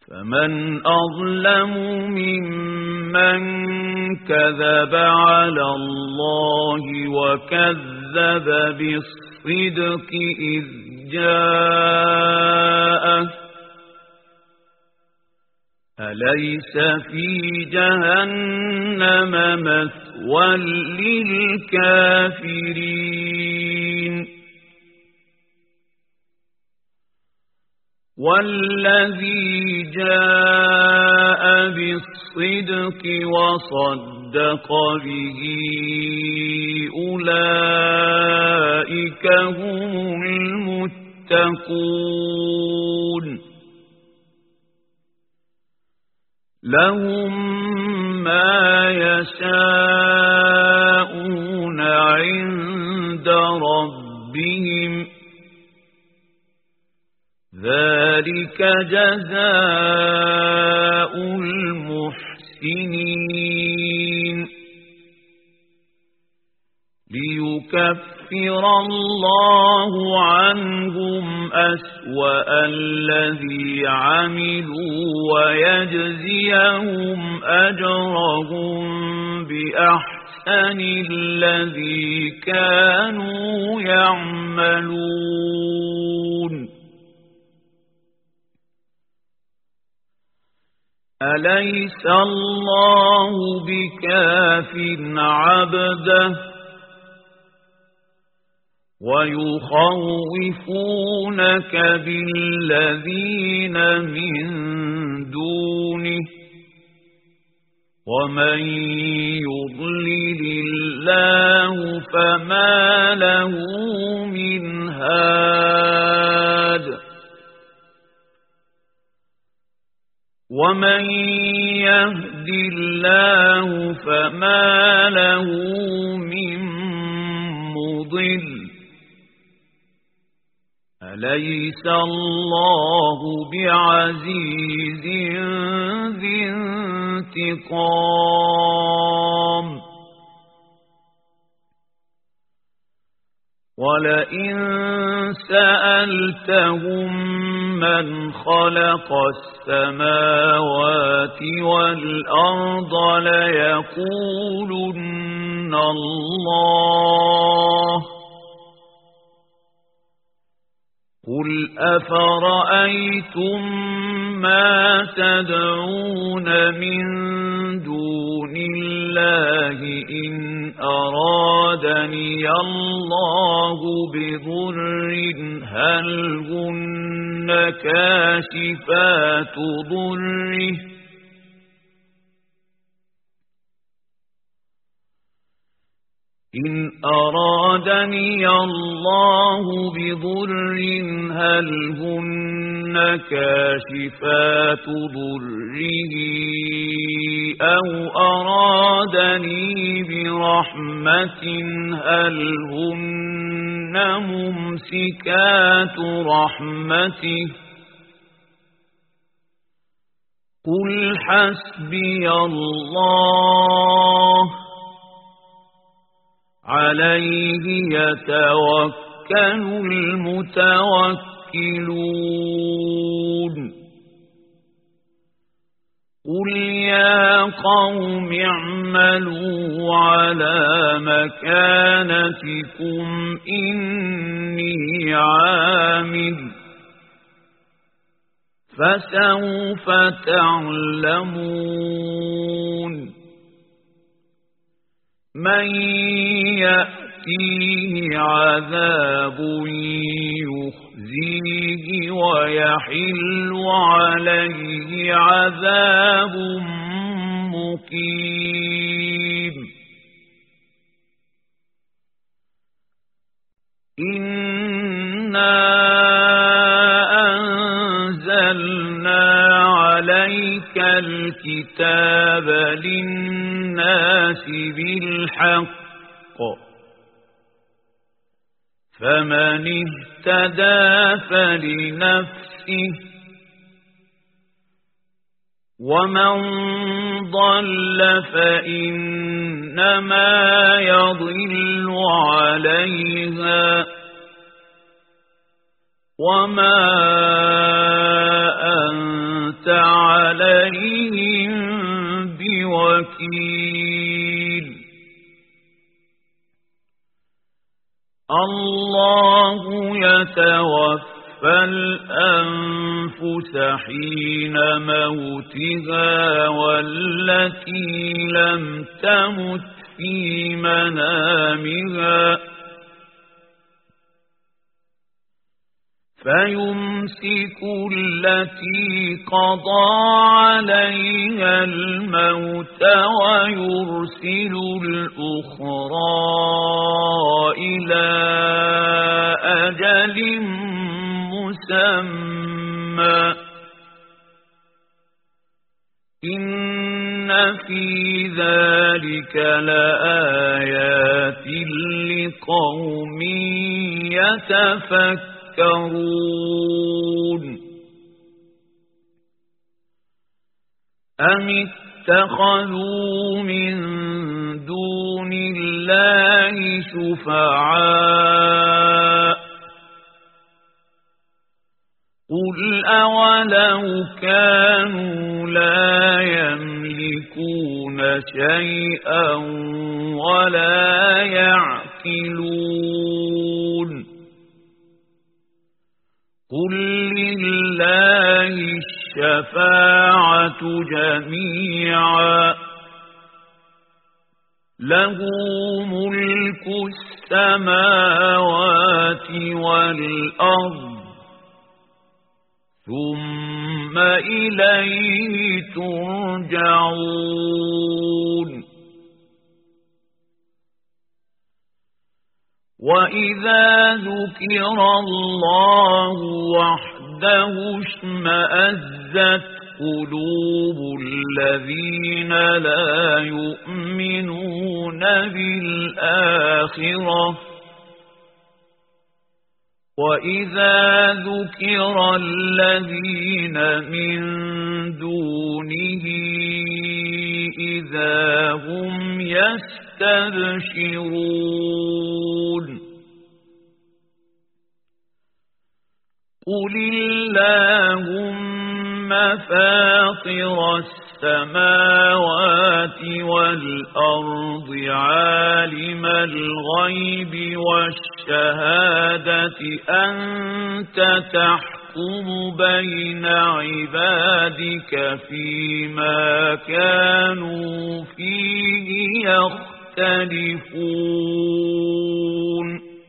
فمن أظلم ممن كذب على الله وكذب بالصدق إذ جاءه أليس في جهنم مثوى للكافرين والذي جاء بالصدق وصدق به أولئك هم المتقون لهم ما يشاءون عند ربهم ذلك جزاء المحسنين ليكفر الله عنهم أسوأ الذي عملوا ويجزيهم أجرهم بأحسن الذي كانوا يعملون أليس الله بكاف عبده ويخوفونك بالذين من دونه ومن يضلل الله فما له من هاد ومن يهد الله فما له من مضل أليس الله بعزيز ذي انتقام ولئن سألتهم من خلق السماوات والأرض ليقولن الله قل أفرأيتم ما تدعون من دون الله إن أرادني الله بضر هل هن كاشفات ضره إن أرادني الله بضر هل هن كاشفات ضره أو أرادني برحمة هل هن ممسكات رحمته قل حسبي الله عليه يتوكل المتوكلون قل يا قوم اعملوا على مكانتكم إني عامل فسوف تعلمون من يأتيه عذاب يخزيه ويحل عليه عذاب مقيم إنا أنزلنا عليك الكتاب للناس بالحق فمن اهتدى فلنفسه ومن ضل فإنما يضل عليها وما أنت عليهم بوكيل الله يتوفى الأنفس حين موتها والتي لم تمت في منامها فيمسك التي قضى عليها الموت ويرسل الأخرى إلى أجل مسمى إن في ذلك لآيات لقوم يتفكرون أم اتخذوا من دون الله شفعاء قل أولو كانوا لا يملكون شيئا ولا يعقلون قل لله الشفاعة جميعا له ملك السماوات والأرض ثم إليه ترجعون وإذا ذكر الله وحده اشمأزت قلوب الذين لا يؤمنون بالآخرة وإذا ذكر الذين من دونه إذا هم يستبشرون قل اللهم فاطر السماوات والأرض عالم الغيب والشهادة أنت تحكم بين عبادك فيما كانوا فيه يختلفون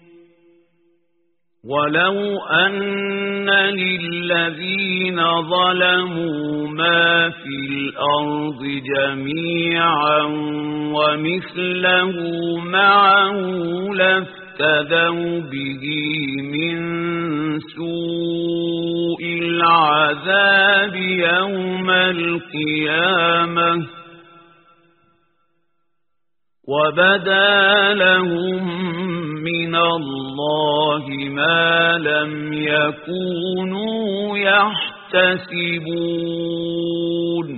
ولو أن للذين ظلموا ما في الأرض جميعا ومثله معه لافتدوا به من سوء العذاب يوم القيامة وبدا لهم من الله ما لم يكونوا يحتسبون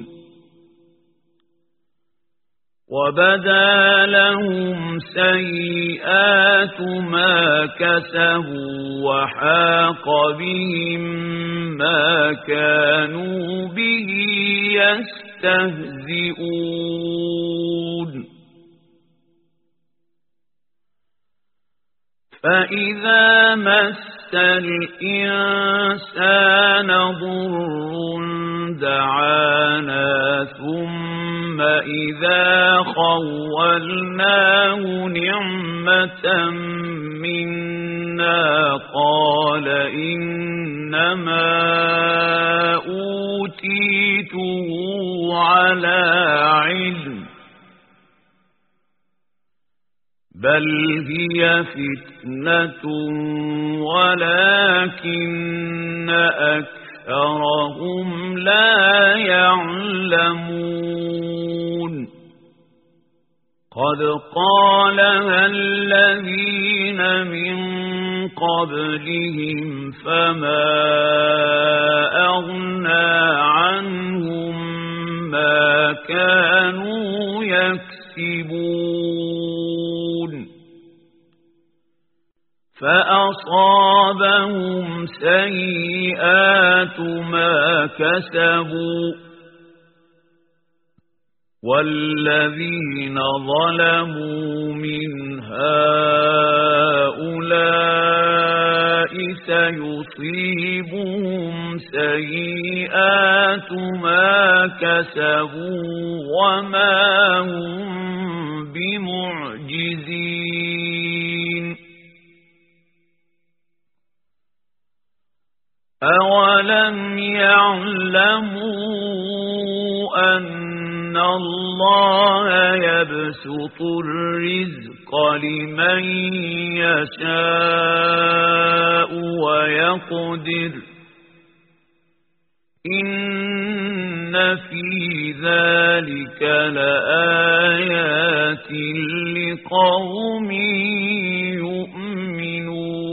وبدا لهم سيئات ما كسبوا وحاق بهم ما كانوا به يستهزئون فإذا مس الإنسان ضر دعانا ثم إذا خولناه نعمة منا قال إنما أوتيته على علم بل هي فتنة ولكن أكثرهم لا يعلمون قد قالها الذين من قبلهم فما أغنى عنهم ما كانوا يكسبون فأصابهم سيئات ما كسبوا والذين ظلموا من هؤلاء سيصيبهم سيئات ما كسبوا وما هم بمعجزين أولم يعلموا أن الله يبسط الرزق لمن يشاء ويقدر إن في ذلك لآيات لقوم يؤمنون